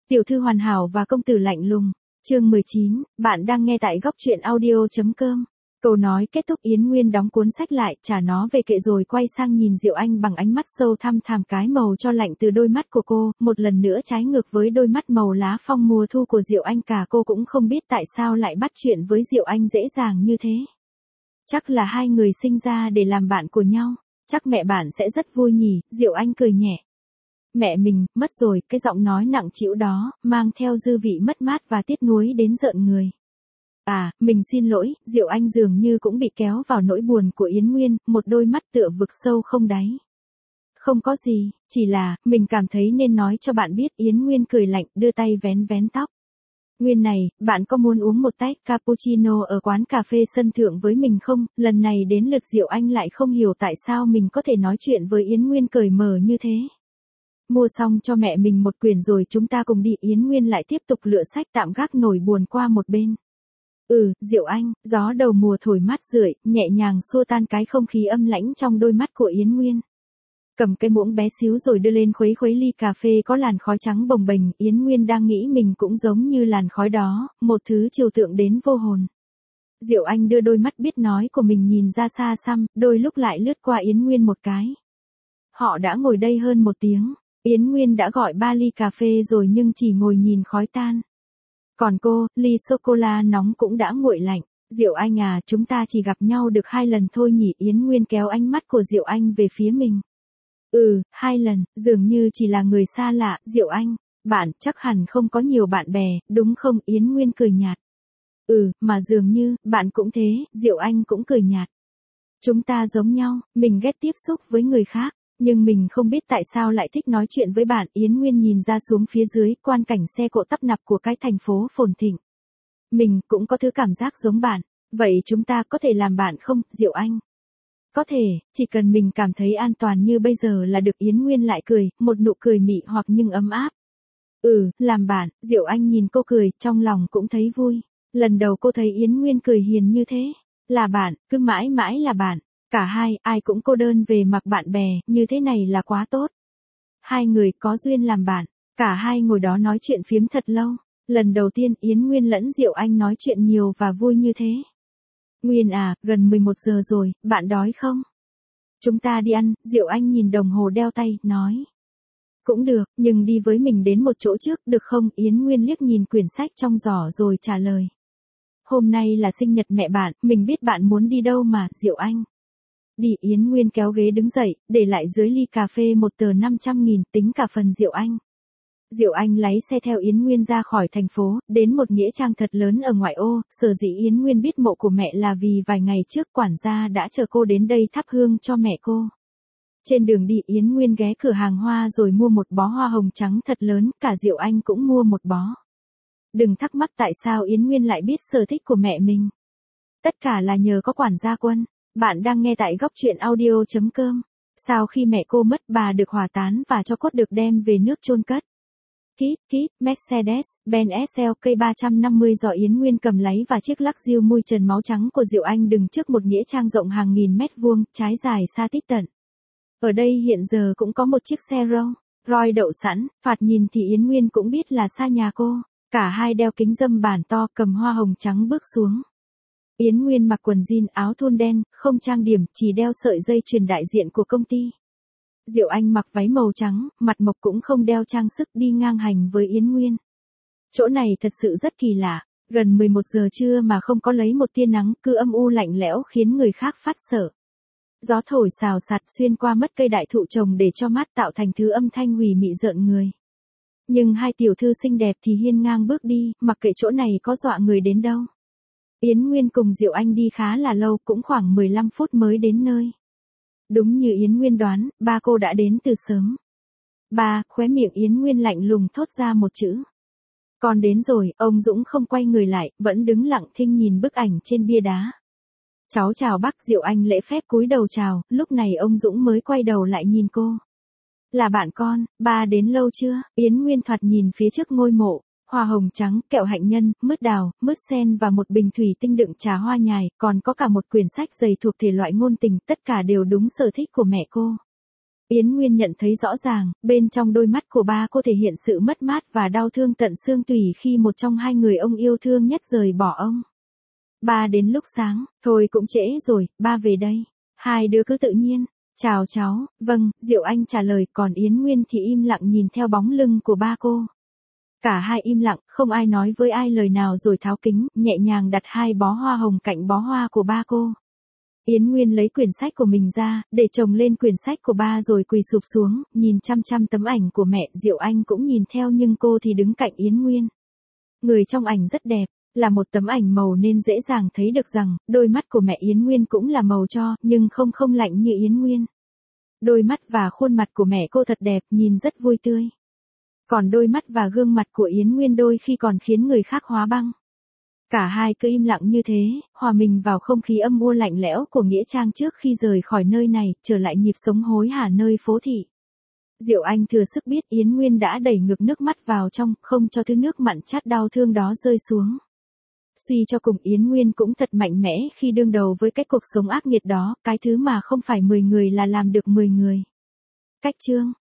Tiểu thư hoàn hảo và công tử lạnh lùng. Chương 19, bạn đang nghe tại góc truyện audio.com. Câu nói kết thúc, Yến Nguyên đóng cuốn sách lại, trả nó về kệ rồi quay sang nhìn Diệu Anh bằng ánh mắt sâu thăm thẳm, cái màu cho lạnh từ đôi mắt của cô, một lần nữa trái ngược với đôi mắt màu lá phong mùa thu của Diệu Anh. Cả cô cũng không biết tại sao lại bắt chuyện với Diệu Anh dễ dàng như thế. Chắc là hai người sinh ra để làm bạn của nhau, chắc mẹ bạn sẽ rất vui nhỉ, Diệu Anh cười nhẹ. Mẹ mình, mất rồi, cái giọng nói nặng trĩu đó, mang theo dư vị mất mát và tiếc nuối đến rợn người. À, mình xin lỗi, Diệu Anh dường như cũng bị kéo vào nỗi buồn của Yến Nguyên, một đôi mắt tựa vực sâu không đáy. Không có gì, chỉ là, mình cảm thấy nên nói cho bạn biết. Yến Nguyên cười lạnh, đưa tay vén vén tóc. Nguyên này, bạn có muốn uống một tách cappuccino ở quán cà phê sân thượng với mình không? Lần này đến lượt Diệu Anh lại không hiểu tại sao mình có thể nói chuyện với Yến Nguyên cởi mở như thế. Mua xong cho mẹ mình một quyển rồi chúng ta cùng đi. Yến Nguyên lại tiếp tục lựa sách, tạm gác nỗi buồn qua một bên. Diệu Anh, gió đầu mùa thổi mát rượi, nhẹ nhàng xua tan cái không khí âm lãnh trong đôi mắt của Yến Nguyên. Cầm cái muỗng bé xíu rồi đưa lên khuấy khuấy ly cà phê có làn khói trắng bồng bềnh. Yến Nguyên đang nghĩ mình cũng giống như làn khói đó, một thứ trừu tượng đến vô hồn. Diệu Anh đưa đôi mắt biết nói của mình nhìn ra xa xăm, đôi lúc lại lướt qua Yến Nguyên một cái. Họ đã ngồi đây hơn một tiếng. Yến Nguyên đã gọi 3 ly cà phê rồi nhưng chỉ ngồi nhìn khói tan. Còn cô, ly sô-cô-la nóng cũng đã nguội lạnh. Diệu Anh à, chúng ta chỉ gặp nhau được 2 lần thôi nhỉ? Yến Nguyên kéo ánh mắt của Diệu Anh về phía mình. 2 lần, dường như chỉ là người xa lạ. Diệu Anh, bạn chắc hẳn không có nhiều bạn bè, đúng không? Yến Nguyên cười nhạt. Mà dường như, bạn cũng thế. Diệu Anh cũng cười nhạt. Chúng ta giống nhau, mình ghét tiếp xúc với người khác. Nhưng mình không biết tại sao lại thích nói chuyện với bạn. Yến Nguyên nhìn ra xuống phía dưới, quang cảnh xe cộ tấp nập của cái thành phố phồn thịnh. Mình cũng có thứ cảm giác giống bạn. Vậy chúng ta có thể làm bạn không, Diệu Anh? Có thể, chỉ cần mình cảm thấy an toàn như bây giờ là được. Yến Nguyên lại cười, một nụ cười mị hoặc nhưng ấm áp. Làm bạn. Diệu Anh nhìn cô cười, trong lòng cũng thấy vui. Lần đầu cô thấy Yến Nguyên cười hiền như thế. Là bạn, cứ mãi mãi là bạn. Cả hai, ai cũng cô đơn về mặt bạn bè, như thế này là quá tốt. Hai người có duyên làm bạn, cả hai ngồi đó nói chuyện phiếm thật lâu. Lần đầu tiên Yến Nguyên lẫn Diệu Anh nói chuyện nhiều và vui như thế. Nguyên à, gần 11 giờ rồi, bạn đói không? Chúng ta đi ăn. Diệu Anh nhìn đồng hồ đeo tay, nói. Cũng được, nhưng đi với mình đến một chỗ trước, được không? Yến Nguyên liếc nhìn quyển sách trong giỏ rồi trả lời. Hôm nay là sinh nhật mẹ bạn, mình biết bạn muốn đi đâu mà, Diệu Anh. Đi. Yến Nguyên kéo ghế đứng dậy, để lại dưới ly cà phê một tờ 500.000, tính cả phần Diệu Anh. Diệu Anh lái xe theo Yến Nguyên ra khỏi thành phố, đến một nghĩa trang thật lớn ở ngoại ô. Sở dĩ Yến Nguyên biết mộ của mẹ là vì vài ngày trước quản gia đã chờ cô đến đây thắp hương cho mẹ cô. Trên đường đi Yến Nguyên ghé cửa hàng hoa rồi mua một bó hoa hồng trắng thật lớn, cả Diệu Anh cũng mua một bó. Đừng thắc mắc tại sao Yến Nguyên lại biết sở thích của mẹ mình. Tất cả là nhờ có quản gia Quân. Bạn đang nghe tại góc truyện audio.com. Sau khi mẹ cô mất, bà được hỏa táng và cho cốt được đem về nước chôn cất. Kit, Mercedes-Benz SLK 350 do Yến Nguyên cầm lấy và chiếc lắc diêu mui trần máu trắng của Diệu Anh đứng trước một nghĩa trang rộng hàng nghìn mét vuông, trái dài xa tít tận. Ở đây hiện giờ cũng có một chiếc xe Rolls-Royce đậu sẵn, thoạt nhìn thì Yến Nguyên cũng biết là xa nhà cô. Cả hai đeo kính râm bản to, cầm hoa hồng trắng bước xuống. Yến Nguyên mặc quần jean áo thun đen, không trang điểm, chỉ đeo sợi dây chuyền đại diện của công ty. Diệu Anh mặc váy màu trắng, mặt mộc cũng không đeo trang sức, đi ngang hành với Yến Nguyên. Chỗ này thật sự rất kỳ lạ, gần 11 giờ trưa mà không có lấy một tia nắng, cứ âm u lạnh lẽo khiến người khác phát sợ. Gió thổi xào xạc xuyên qua mất cây đại thụ trồng để cho mát, tạo thành thứ âm thanh hủy mị rợn người. Nhưng hai tiểu thư xinh đẹp thì hiên ngang bước đi, mặc kệ chỗ này có dọa người đến đâu. Yến Nguyên cùng Diệu Anh đi khá là lâu, cũng khoảng 15 phút mới đến nơi. Đúng như Yến Nguyên đoán, ba cô đã đến từ sớm. Ba, khóe miệng Yến Nguyên lạnh lùng thốt ra một chữ. Con đến rồi. Ông Dũng không quay người lại, vẫn đứng lặng thinh nhìn bức ảnh trên bia đá. Cháu chào bác. Diệu Anh lễ phép cúi đầu chào, lúc này ông Dũng mới quay đầu lại nhìn cô. Là bạn con, ba đến lâu chưa? Yến Nguyên thoạt nhìn phía trước ngôi mộ. Hoa hồng trắng, kẹo hạnh nhân, mứt đào, mứt sen và một bình thủy tinh đựng trà hoa nhài, còn có cả một quyển sách dày thuộc thể loại ngôn tình, tất cả đều đúng sở thích của mẹ cô. Yến Nguyên nhận thấy rõ ràng, bên trong đôi mắt của ba cô thể hiện sự mất mát và đau thương tận xương tủy khi một trong hai người ông yêu thương nhất rời bỏ ông. Ba đến lúc sáng, thôi cũng trễ rồi, ba về đây. Hai đứa cứ tự nhiên. Chào cháu, vâng, Diệu Anh trả lời, còn Yến Nguyên thì im lặng nhìn theo bóng lưng của ba cô. Cả hai im lặng, không ai nói với ai lời nào rồi tháo kính, nhẹ nhàng đặt hai bó hoa hồng cạnh bó hoa của ba cô. Yến Nguyên lấy quyển sách của mình ra, để chồng lên quyển sách của ba rồi quỳ sụp xuống, nhìn chăm chăm tấm ảnh của mẹ. Diệu Anh cũng nhìn theo nhưng cô thì đứng cạnh Yến Nguyên. Người trong ảnh rất đẹp, là một tấm ảnh màu nên dễ dàng thấy được rằng, đôi mắt của mẹ Yến Nguyên cũng là màu cho, nhưng không lạnh như Yến Nguyên. Đôi mắt và khuôn mặt của mẹ cô thật đẹp, nhìn rất vui tươi. Còn đôi mắt và gương mặt của Yến Nguyên đôi khi còn khiến người khác hóa băng. Cả hai cứ im lặng như thế, hòa mình vào không khí âm u lạnh lẽo của nghĩa trang trước khi rời khỏi nơi này, trở lại nhịp sống hối hả nơi phố thị. Diệu Anh thừa sức biết Yến Nguyên đã đẩy ngược nước mắt vào trong, không cho thứ nước mặn chát đau thương đó rơi xuống. Suy cho cùng Yến Nguyên cũng thật mạnh mẽ khi đương đầu với cái cuộc sống ác nghiệt đó, cái thứ mà không phải 10 người là làm được 10 người. Cách chương